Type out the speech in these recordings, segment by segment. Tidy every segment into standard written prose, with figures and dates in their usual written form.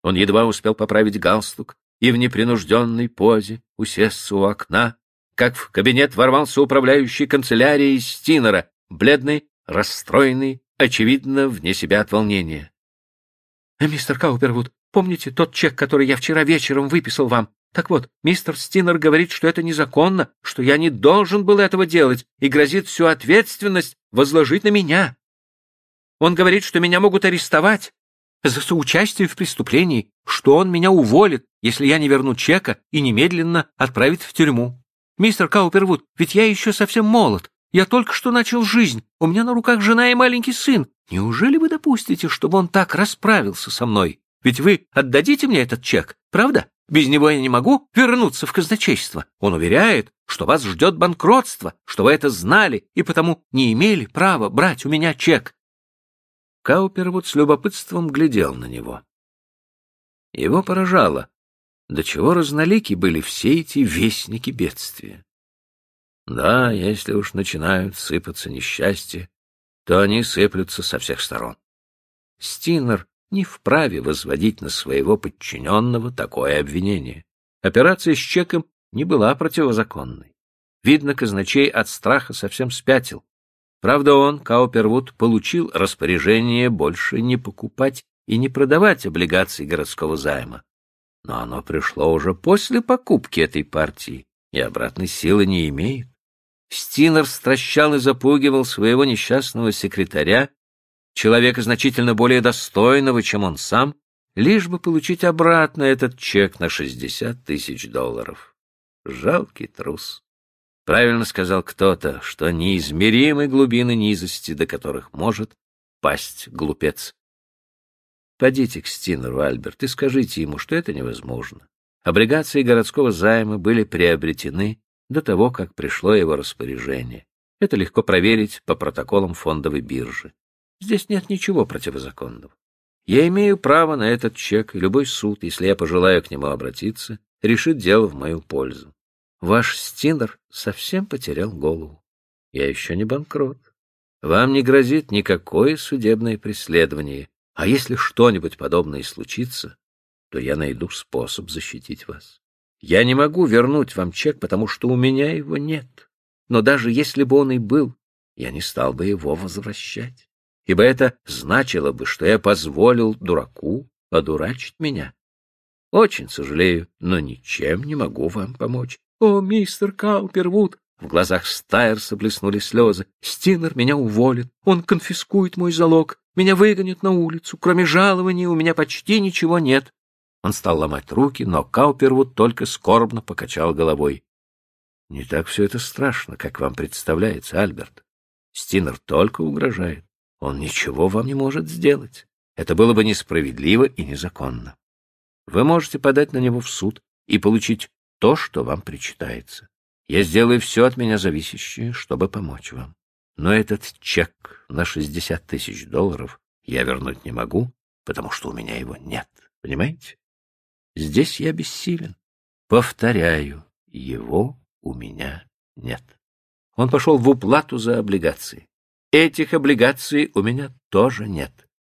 Он едва успел поправить галстук и в непринужденной позе усесться у окна, как в кабинет ворвался управляющий канцелярией Стинера, бледный, расстроенный, очевидно, вне себя от волнения. «Мистер Каупервуд, помните тот чек, который я вчера вечером выписал вам? Так вот, мистер Стинер говорит, что это незаконно, что я не должен был этого делать и грозит всю ответственность возложить на меня. Он говорит, что меня могут арестовать за соучастие в преступлении, что он меня уволит, если я не верну чека и немедленно отправит в тюрьму. Мистер Каупервуд, ведь я еще совсем молод. Я только что начал жизнь. У меня на руках жена и маленький сын. Неужели вы допустите, чтобы он так расправился со мной? Ведь вы отдадите мне этот чек, правда? Без него я не могу вернуться в казначейство. Он уверяет, что вас ждет банкротство, что вы это знали и потому не имели права брать у меня чек». Каупервуд с любопытством глядел на него. Его поражало, до чего разнолики были все эти вестники бедствия. Да, если уж начинают сыпаться несчастья, то они сыплются со всех сторон. Стинер не вправе возводить на своего подчиненного такое обвинение. Операция с чеком не была противозаконной. Видно, казначей от страха совсем спятил. Правда, он, Каупервуд, получил распоряжение больше не покупать и не продавать облигаций городского займа. Но оно пришло уже после покупки этой партии, и обратной силы не имеет. Стинер стращал и запугивал своего несчастного секретаря, человека значительно более достойного, чем он сам, лишь бы получить обратно этот чек на $60 000. Жалкий трус. Правильно сказал кто-то, что неизмеримы глубины низости, до которых может пасть глупец. Подите к Стинеру, Альберт, и скажите ему, что это невозможно. Облигации городского займа были приобретены до того, как пришло его распоряжение. Это легко проверить по протоколам фондовой биржи. Здесь нет ничего противозаконного. Я имею право на этот чек, и любой суд, если я пожелаю к нему обратиться, решит дело в мою пользу. Ваш Стинер совсем потерял голову. Я еще не банкрот. Вам не грозит никакое судебное преследование, а если что-нибудь подобное случится, то я найду способ защитить вас. Я не могу вернуть вам чек, потому что у меня его нет. Но даже если бы он и был, я не стал бы его возвращать, ибо это значило бы, что я позволил дураку одурачить меня. Очень сожалею, но ничем не могу вам помочь. «О, мистер Каупервуд!» В глазах Стайерса блеснули слезы. «Стинер меня уволит, он конфискует мой залог, меня выгонят на улицу, кроме жалования у меня почти ничего нет». Он стал ломать руки, но Каупервуд только скорбно покачал головой. «Не так все это страшно, как вам представляется, Альберт. Стинер только угрожает. Он ничего вам не может сделать. Это было бы несправедливо и незаконно. Вы можете подать на него в суд и получить то, что вам причитается. Я сделаю все от меня зависящее, чтобы помочь вам. Но этот чек на $60 000 я вернуть не могу, потому что у меня его нет. Понимаете? Здесь я бессилен. Повторяю, его у меня нет. Он пошел в уплату за облигации. Этих облигаций у меня тоже нет.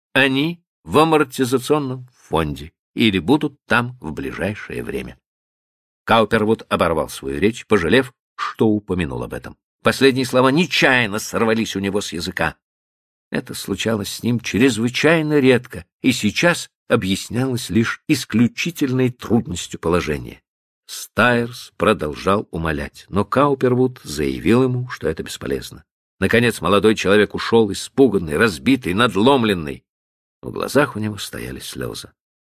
Они в амортизационном фонде или будут там в ближайшее время. Каупервуд оборвал свою речь, пожалев, что упомянул об этом. Последние слова нечаянно сорвались у него с языка. Это случалось с ним чрезвычайно редко, и сейчас объяснялось лишь исключительной трудностью положения. Стайерс продолжал умолять, но Каупервуд заявил ему, что это бесполезно. Наконец молодой человек ушел, испуганный, разбитый, надломленный. В глазах у него стояли слезы.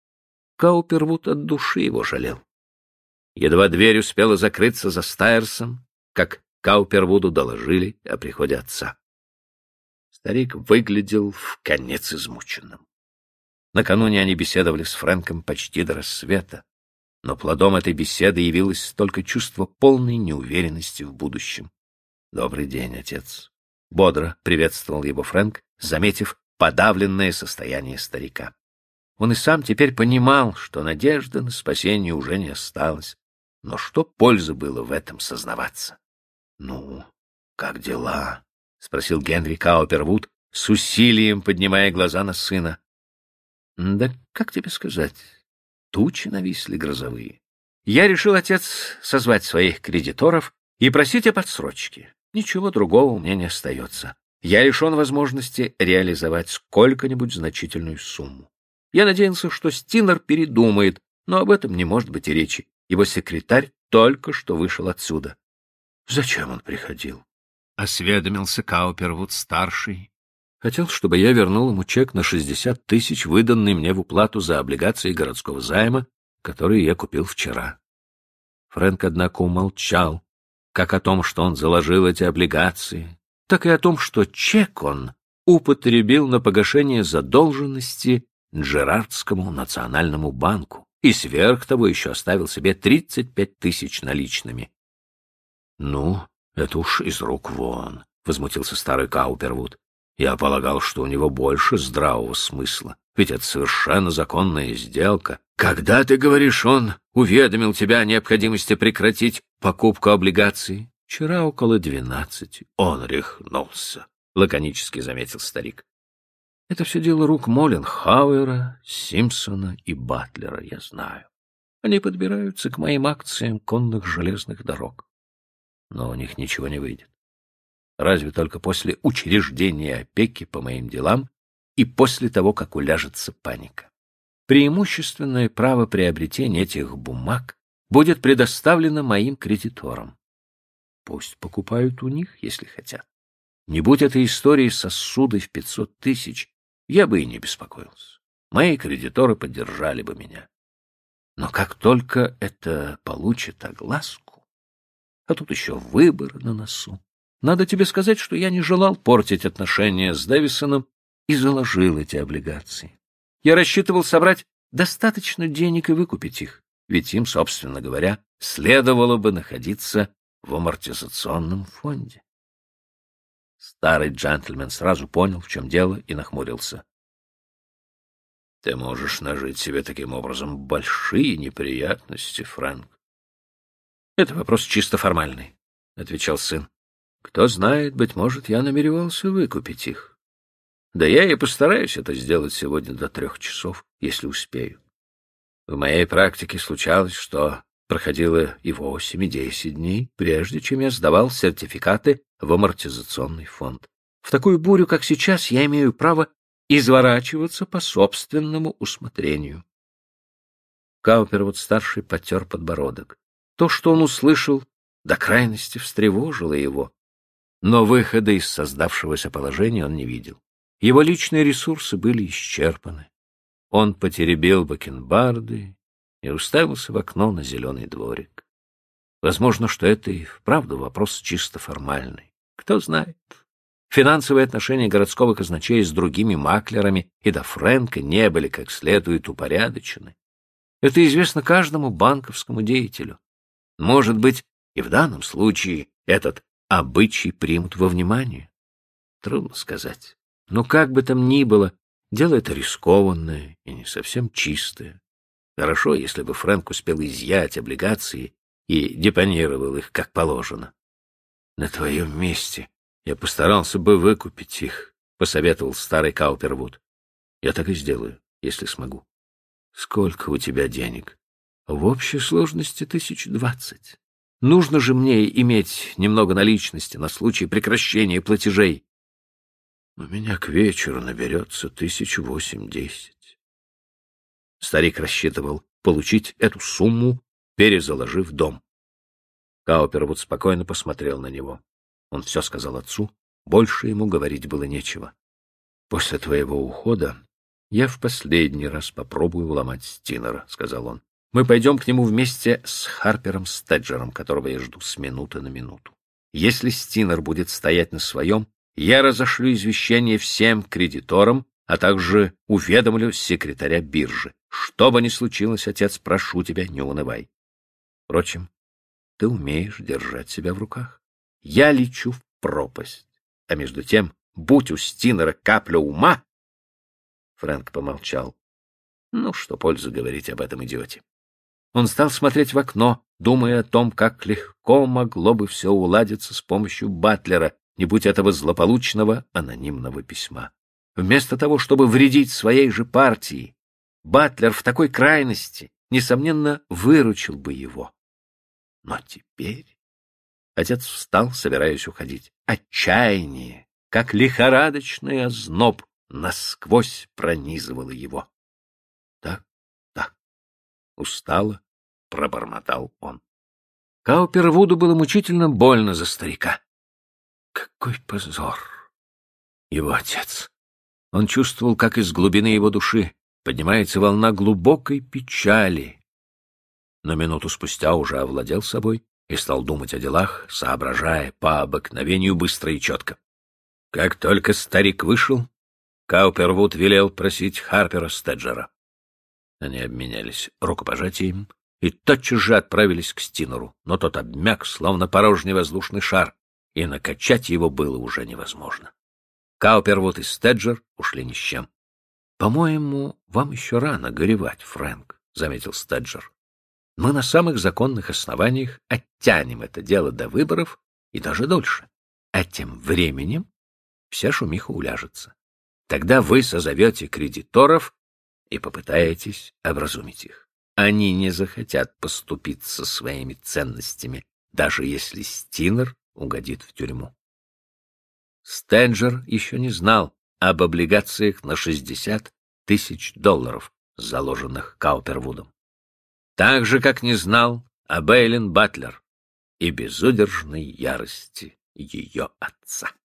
Каупервуд от души его жалел. Едва дверь успела закрыться за Стайерсом, как Каупервуду доложили о приходе отца. Старик выглядел вконец измученным. Накануне они беседовали с Фрэнком почти до рассвета, но плодом этой беседы явилось только чувство полной неуверенности в будущем. «Добрый день, отец!» — бодро приветствовал его Фрэнк, заметив подавленное состояние старика. Он и сам теперь понимал, что надежды на спасение уже не осталось. Но что пользы было в этом сознаваться? — Ну, как дела? — спросил Генри Каупервуд, с усилием поднимая глаза на сына. — Да как тебе сказать? тучи нависли грозовые. Я решил, отец, созвать своих кредиторов и просить о подсрочке. Ничего другого у меня не остается. Я лишен возможности реализовать сколько-нибудь значительную сумму. Я надеялся, что Стинер передумает, но об этом не может быть и речи. Его секретарь только что вышел отсюда. — Зачем он приходил? — осведомился Каупервуд-старший. — Хотел, чтобы я вернул ему чек на 60 тысяч, выданный мне в уплату за облигации городского займа, которые я купил вчера. Фрэнк, однако, умолчал, как о том, что он заложил эти облигации, так и о том, что чек он употребил на погашение задолженности Джерардскому национальному банку и сверх того еще оставил себе 35 тысяч наличными. — Ну, это уж из рук вон, — возмутился старый Каупервуд. — Я полагал, что у него больше здравого смысла, ведь это совершенно законная сделка. Когда, ты говоришь, он уведомил тебя о необходимости прекратить покупку облигаций? — Вчера около 12. Он рехнулся, — лаконически заметил старик. — Это все дело рук Молленхауэра, Симпсона и Батлера, я знаю. Они подбираются к моим акциям конных железных дорог. Но у них ничего не выйдет. Разве только после учреждения опеки по моим делам и после того, как уляжется паника. Преимущественное право приобретения этих бумаг будет предоставлено моим кредиторам. Пусть покупают у них, если хотят. Не будь этой истории со ссудой в 500 тысяч, я бы и не беспокоился. Мои кредиторы поддержали бы меня. Но как только это получит огласку, а тут еще выборы на носу, надо тебе сказать, что я не желал портить отношения с Дэвисоном и заложил эти облигации. Я рассчитывал собрать достаточно денег и выкупить их, ведь им, собственно говоря, следовало бы находиться в амортизационном фонде. Старый джентльмен сразу понял, в чем дело, и нахмурился. — Ты можешь нажить себе таким образом большие неприятности, Фрэнк. — Это вопрос чисто формальный, — отвечал сын. — Кто знает, быть может, я намеревался выкупить их. Да я и постараюсь это сделать сегодня до 3 часов, если успею. В моей практике случалось, что проходило и 8, и 10 дней, прежде чем я сдавал сертификаты в амортизационный фонд. В такую бурю, как сейчас, я имею право изворачиваться по собственному усмотрению. Каупервуд-старший потер подбородок. То, что он услышал, до крайности встревожило его, но выхода из создавшегося положения он не видел. Его личные ресурсы были исчерпаны. Он потеребил бакенбарды и уставился в окно на зеленый дворик. Возможно, что это и вправду вопрос чисто формальный. Кто знает. Финансовые отношения городского казначея с другими маклерами и до Фрэнка не были как следует упорядочены. Это известно каждому банковскому деятелю. Может быть, и в данном случае этот обычай примут во внимание. Трудно сказать. Но как бы там ни было, дело это рискованное и не совсем чистое. Хорошо, если бы Фрэнк успел изъять облигации и депонировал их как положено. — На твоем месте я постарался бы выкупить их, — посоветовал старый Каупервуд. — Я так и сделаю, если смогу. — Сколько у тебя денег? — В общей сложности 1020. Нужно же мне иметь немного наличности на случай прекращения платежей. — У меня к вечеру наберется 1008-10. Старик рассчитывал получить эту сумму, перезаложив дом. Каупервуд спокойно посмотрел на него. Он все сказал отцу, больше ему говорить было нечего. — После твоего ухода я в последний раз попробую уломать Стинера, — сказал он. — Мы пойдем к нему вместе с Харпером Стеджером, которого я жду с минуты на минуту. Если Стинер будет стоять на своем, я разошлю извещение всем кредиторам, а также уведомлю секретаря биржи. Что бы ни случилось, отец, прошу тебя, не унывай. Впрочем, ты умеешь держать себя в руках. Я лечу в пропасть. А между тем, будь у Стинера капля ума... Фрэнк помолчал. Ну, что пользы говорить об этом идиоте. Он стал смотреть в окно, думая о том, как легко могло бы все уладиться с помощью Батлера, не будь этого злополучного анонимного письма. Вместо того, чтобы вредить своей же партии, Батлер в такой крайности несомненно, выручил бы его. Но теперь отец встал, собираясь уходить. Отчаяние, как лихорадочный озноб, насквозь пронизывало его. Так, устало пробормотал он. Каупервуду было мучительно больно за старика. Какой позор! Его отец. Он чувствовал, как из глубины его души поднимается волна глубокой печали. Но минуту спустя уже овладел собой и стал думать о делах, соображая по обыкновению быстро и четко. Как только старик вышел, Каупервуд велел просить Харпера Стеджера. Они обменялись рукопожатием и тотчас же отправились к Стинеру, но тот обмяк, словно порожний воздушный шар, и накачать его было уже невозможно. Каупервуд и Стеджер ушли ни с чем. — По-моему, вам еще рано горевать, Фрэнк, — заметил Стеджер. — Мы на самых законных основаниях оттянем это дело до выборов и даже дольше. А тем временем вся шумиха уляжется. Тогда вы созовете кредиторов и попытаетесь образумить их. Они не захотят поступиться своими ценностями, даже если Стинер угодит в тюрьму. Стеджер еще не знал об облигациях на $60 000, заложенных Каупервудом. Так же, как не знал об Эйлин Батлер и безудержной ярости ее отца.